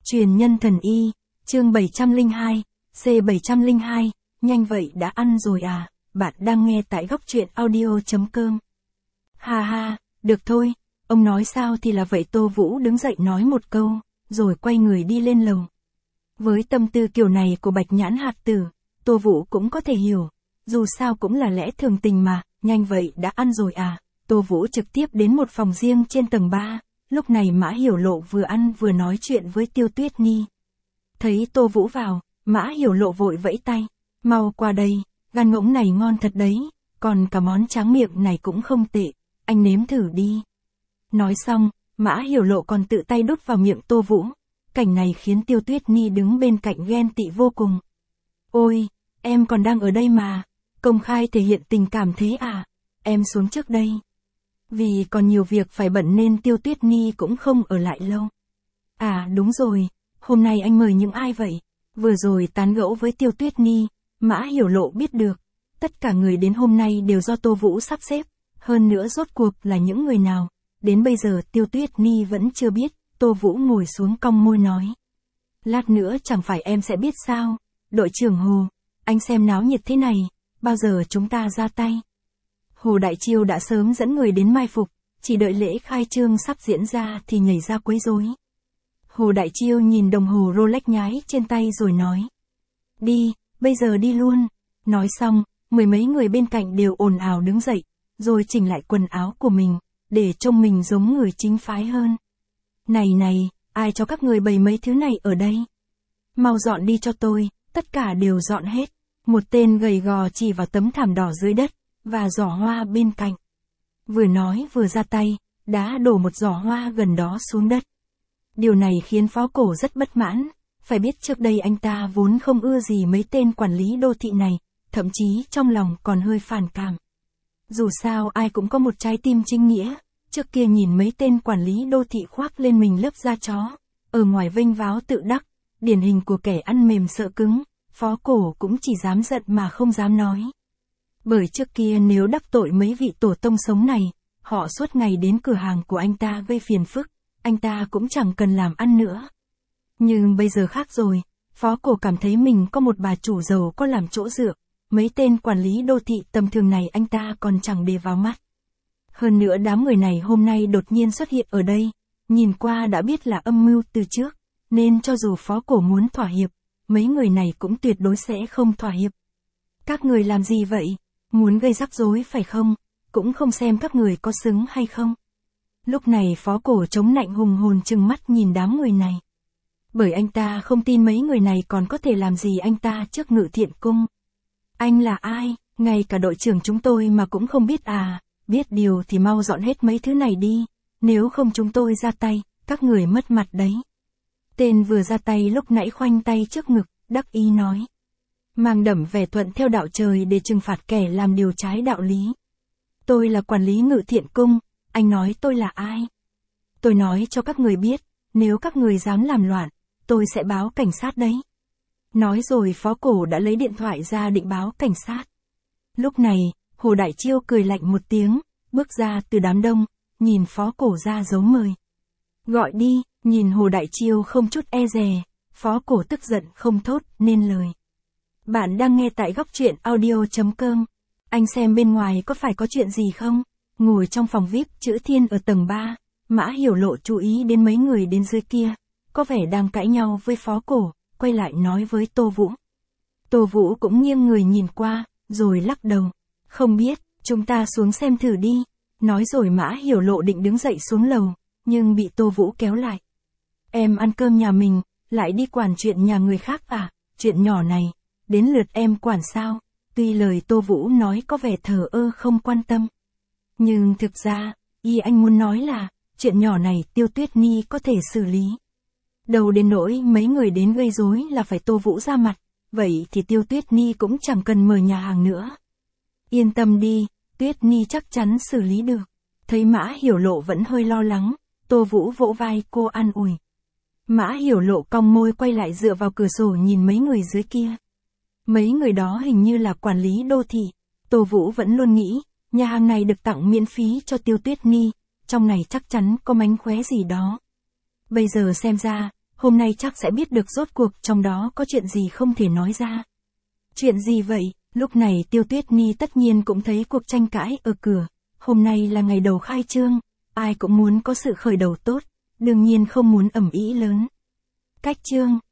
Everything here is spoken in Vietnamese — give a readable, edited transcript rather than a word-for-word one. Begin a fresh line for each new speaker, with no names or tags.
Truyền nhân thần y, chương 702, C702, nhanh vậy đã ăn rồi à, bạn đang nghe tại góc truyện audio.com. Ha ha, được thôi, ông nói sao thì là vậy. Tô Vũ đứng dậy nói một câu, rồi quay người đi lên lầu. Với tâm tư kiểu này của Bạch Nhãn Hạt Tử, Tô Vũ cũng có thể hiểu, dù sao cũng là lẽ thường tình mà, nhanh vậy đã ăn rồi à. Tô Vũ trực tiếp đến một phòng riêng trên tầng 3, lúc này Mã Hiểu Lộ vừa ăn vừa nói chuyện với Tiêu Tuyết Nhi. Thấy Tô Vũ vào, Mã Hiểu Lộ vội vẫy tay, mau qua đây, gan ngỗng này ngon thật đấy, còn cả món tráng miệng này cũng không tệ, anh nếm thử đi. Nói xong, Mã Hiểu Lộ còn tự tay đút vào miệng Tô Vũ, cảnh này khiến Tiêu Tuyết Nhi đứng bên cạnh ghen tị vô cùng. Ôi, em còn đang ở đây mà, công khai thể hiện tình cảm thế à, em xuống trước đây. Vì còn nhiều việc phải bận nên Tiêu Tuyết Nhi cũng không ở lại lâu. À đúng rồi, hôm nay anh mời những ai vậy? Vừa rồi tán gẫu với Tiêu Tuyết Nhi, Mã Hiểu Lộ biết được, tất cả người đến hôm nay đều do Tô Vũ sắp xếp, hơn nữa rốt cuộc là những người nào. Đến bây giờ Tiêu Tuyết Nhi vẫn chưa biết. Tô Vũ ngồi xuống cong môi nói. Lát nữa chẳng phải em sẽ biết sao, đội trưởng Hồ, anh xem náo nhiệt thế này, bao giờ chúng ta ra tay. Hồ Đại Chiêu đã sớm dẫn người đến mai phục, chỉ đợi lễ khai trương sắp diễn ra thì nhảy ra quấy rối. Hồ Đại Chiêu nhìn đồng hồ Rolex nhái trên tay rồi nói. Đi, bây giờ đi luôn. Nói xong, mười mấy người bên cạnh đều ồn ào đứng dậy, rồi chỉnh lại quần áo của mình, để trông mình giống người chính phái hơn. Này, ai cho các người bày mấy thứ này ở đây? Mau dọn đi cho tôi, tất cả đều dọn hết. Một tên gầy gò chỉ vào tấm thảm đỏ dưới đất, và giỏ hoa bên cạnh. Vừa nói vừa ra tay, đã đổ một giỏ hoa gần đó xuống đất. Điều này khiến Phó Cổ rất bất mãn, phải biết trước đây anh ta vốn không ưa gì mấy tên quản lý đô thị này, thậm chí trong lòng còn hơi phản cảm. Dù sao ai cũng có một trái tim chính nghĩa. Trước kia nhìn mấy tên quản lý đô thị khoác lên mình lớp da chó, ở ngoài vênh váo tự đắc, điển hình của kẻ ăn mềm sợ cứng, Phó Cổ cũng chỉ dám giận mà không dám nói. Bởi trước kia nếu đắc tội mấy vị tổ tông sống này, họ suốt ngày đến cửa hàng của anh ta gây phiền phức, anh ta cũng chẳng cần làm ăn nữa. Nhưng bây giờ khác rồi, Phó Cổ cảm thấy mình có một bà chủ giàu có làm chỗ dựa, mấy tên quản lý đô thị tầm thường này anh ta còn chẳng để vào mắt. Hơn nữa đám người này hôm nay đột nhiên xuất hiện ở đây, nhìn qua đã biết là âm mưu từ trước, nên cho dù Phó Cổ muốn thỏa hiệp, mấy người này cũng tuyệt đối sẽ không thỏa hiệp. Các người làm gì vậy? Muốn gây rắc rối phải không? Cũng không xem các người có xứng hay không. Lúc này Phó Cổ chống nạnh hùng hồn trừng mắt nhìn đám người này. Bởi anh ta không tin mấy người này còn có thể làm gì anh ta trước Ngự Thiện Cung. Anh là ai? Ngay cả đội trưởng chúng tôi mà cũng không biết à? Biết điều thì mau dọn hết mấy thứ này đi, nếu không chúng tôi ra tay, các người mất mặt đấy. Tên vừa ra tay lúc nãy khoanh tay trước ngực, đắc ý nói. Mang đậm vẻ thuận theo đạo trời để trừng phạt kẻ làm điều trái đạo lý. Tôi là quản lý Ngự Thiện Cung, anh nói tôi là ai? Tôi nói cho các người biết, nếu các người dám làm loạn, tôi sẽ báo cảnh sát đấy. Nói rồi Phó Cổ đã lấy điện thoại ra định báo cảnh sát. Lúc này, Hồ Đại Chiêu cười lạnh một tiếng, bước ra từ đám đông, nhìn Phó Cổ ra dấu mời. Gọi đi, nhìn Hồ Đại Chiêu không chút e dè, Phó Cổ tức giận không thốt nên lời. Bạn đang nghe tại góc truyện audio.com. Anh xem bên ngoài có phải có chuyện gì không? Ngồi trong phòng VIP chữ Thiên ở tầng 3, Mã Hiểu Lộ chú ý đến mấy người đến dưới kia, có vẻ đang cãi nhau với Phó Cổ, quay lại nói với Tô Vũ. Tô Vũ cũng nghiêng người nhìn qua, rồi lắc đầu. Không biết, chúng ta xuống xem thử đi. Nói rồi Mã Hiểu Lộ định đứng dậy xuống lầu, nhưng bị Tô Vũ kéo lại. Em ăn cơm nhà mình, lại đi quản chuyện nhà người khác à? Chuyện nhỏ này, đến lượt em quản sao? Tuy lời Tô Vũ nói có vẻ thờ ơ không quan tâm. Nhưng thực ra, ý anh muốn nói là, chuyện nhỏ này Tiêu Tuyết Nhi có thể xử lý. Đầu đến nỗi mấy người đến gây rối là phải Tô Vũ ra mặt, vậy thì Tiêu Tuyết Nhi cũng chẳng cần mời nhà hàng nữa. Yên tâm đi, Tuyết Nhi chắc chắn xử lý được. Thấy Mã Hiểu Lộ vẫn hơi lo lắng, Tô Vũ vỗ vai cô an ủi. Mã Hiểu Lộ cong môi quay lại dựa vào cửa sổ nhìn mấy người dưới kia. Mấy người đó hình như là quản lý đô thị. Tô Vũ vẫn luôn nghĩ, nhà hàng này được tặng miễn phí cho Tiêu Tuyết Nhi, trong này chắc chắn có mánh khóe gì đó. Bây giờ xem ra, hôm nay chắc sẽ biết được rốt cuộc trong đó có chuyện gì không thể nói ra. Chuyện gì vậy? Lúc này Tiêu Tuyết Ni tất nhiên cũng thấy cuộc tranh cãi ở cửa. Hôm nay là ngày đầu khai trương, ai cũng muốn có sự khởi đầu tốt, đương nhiên không muốn ầm ĩ lớn. Cách chương